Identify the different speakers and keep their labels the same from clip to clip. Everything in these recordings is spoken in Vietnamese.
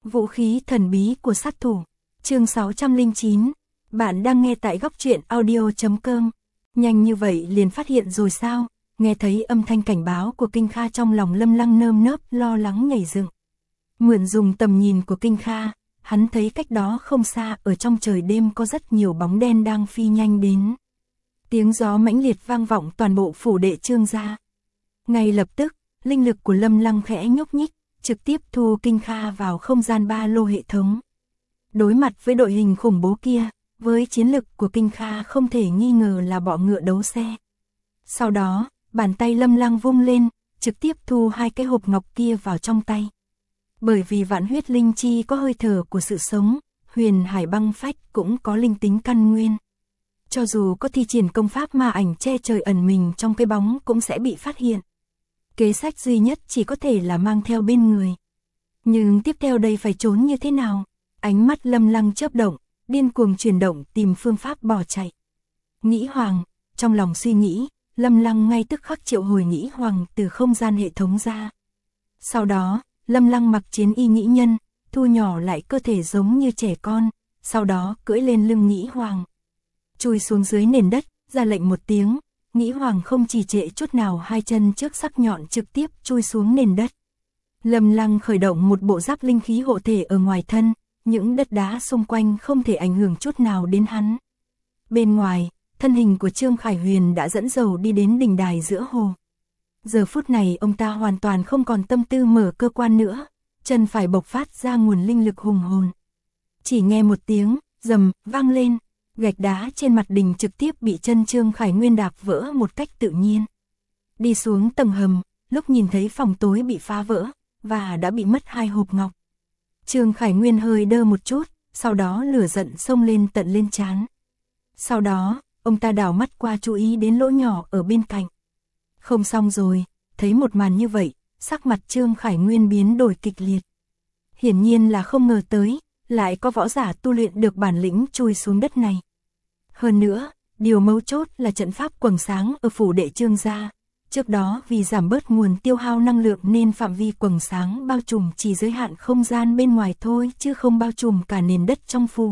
Speaker 1: Vũ khí thần bí của sát thủ. Chương 609. Bạn đang nghe tại góc truyện audio.com. Nhanh như vậy liền phát hiện rồi sao? Nghe thấy âm thanh cảnh báo của Kinh Kha, trong lòng Lâm Lăng nơm nớp lo lắng nhảy dựng. Mượn dùng tầm nhìn của Kinh Kha, hắn thấy cách đó không xa, ở trong trời đêm có rất nhiều bóng đen đang phi nhanh đến. Tiếng gió mãnh liệt vang vọng toàn bộ phủ đệ Trương gia. Ngay lập tức, linh lực của Lâm Lăng khẽ nhúc nhích, trực tiếp thu Kinh Kha vào không gian ba lô hệ thống. Đối mặt với đội hình khủng bố kia, với chiến lực của Kinh Kha không thể nghi ngờ là bọ ngựa đấu xe. Sau đó, bàn tay Lâm Lăng vung lên, trực tiếp thu hai cái hộp ngọc kia vào trong tay. Bởi vì vạn huyết linh chi có hơi thở của sự sống, huyền hải băng phách cũng có linh tính căn nguyên. Cho dù có thi triển công pháp ma ảnh che trời ẩn mình trong cái bóng cũng sẽ bị phát hiện. Kế sách duy nhất chỉ có thể là mang theo bên người. Nhưng tiếp theo đây phải trốn như thế nào? Ánh mắt Lâm Lăng chớp động, điên cuồng chuyển động tìm phương pháp bỏ chạy. Nghĩ Hoàng, trong lòng suy nghĩ, Lâm Lăng ngay tức khắc triệu hồi Nghĩ Hoàng từ không gian hệ thống ra. Sau đó, Lâm Lăng mặc chiến y nghĩ nhân, thu nhỏ lại cơ thể giống như trẻ con, sau đó cưỡi lên lưng Nghĩ Hoàng. Chui xuống dưới nền đất, ra lệnh một tiếng, Nghĩ Hoàng không trì trệ chút nào, hai chân trước sắc nhọn trực tiếp chui xuống nền đất. Lâm Lăng khởi động một bộ giáp linh khí hộ thể ở ngoài thân, những đất đá xung quanh không thể ảnh hưởng chút nào đến hắn. Bên ngoài, thân hình của Trương Khải Huyền đã dẫn dầu đi đến đỉnh đài giữa hồ. Giờ phút này ông ta hoàn toàn không còn tâm tư mở cơ quan nữa, chân phải bộc phát ra nguồn linh lực hùng hồn. Chỉ nghe một tiếng rầm vang lên, gạch đá trên mặt đỉnh trực tiếp bị chân Trương Khải Nguyên đạp vỡ một cách tự nhiên. Đi xuống tầng hầm, lúc nhìn thấy phòng tối bị phá vỡ và đã bị mất hai hộp ngọc, Trương Khải Nguyên hơi đơ một chút, sau đó lửa giận xông lên tận lên trán. Sau đó, ông ta đảo mắt qua chú ý đến lỗ nhỏ ở bên cạnh. Không xong rồi, thấy một màn như vậy, sắc mặt Trương Khải Nguyên biến đổi kịch liệt. Hiển nhiên là không ngờ tới, lại có võ giả tu luyện được bản lĩnh chui xuống đất này. Hơn nữa, điều mấu chốt là trận pháp quầng sáng ở phủ đệ Trương gia. Trước đó vì giảm bớt nguồn tiêu hao năng lượng nên phạm vi quầng sáng bao trùm chỉ giới hạn không gian bên ngoài thôi, chứ không bao trùm cả nền đất trong phủ.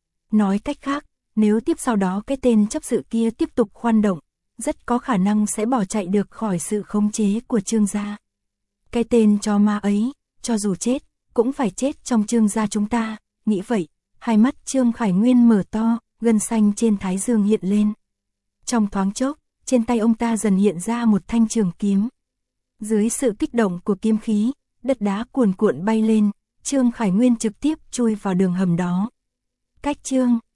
Speaker 1: Nói cách khác, nếu tiếp sau đó cái tên chấp sự kia tiếp tục khoan động, rất có khả năng sẽ bỏ chạy được khỏi sự khống chế của Trương gia. Cái tên chó ma ấy, cho dù chết, cũng phải chết trong Trương gia chúng ta. Nghĩ vậy, hai mắt Trương Khải Nguyên mở to, gân xanh trên thái dương hiện lên. Trong thoáng chốc, trên tay ông ta dần hiện ra một thanh trường kiếm. Dưới sự kích động của kiếm khí, đất đá cuồn cuộn bay lên, Trương Khải Nguyên trực tiếp chui vào đường hầm đó. Cách Trương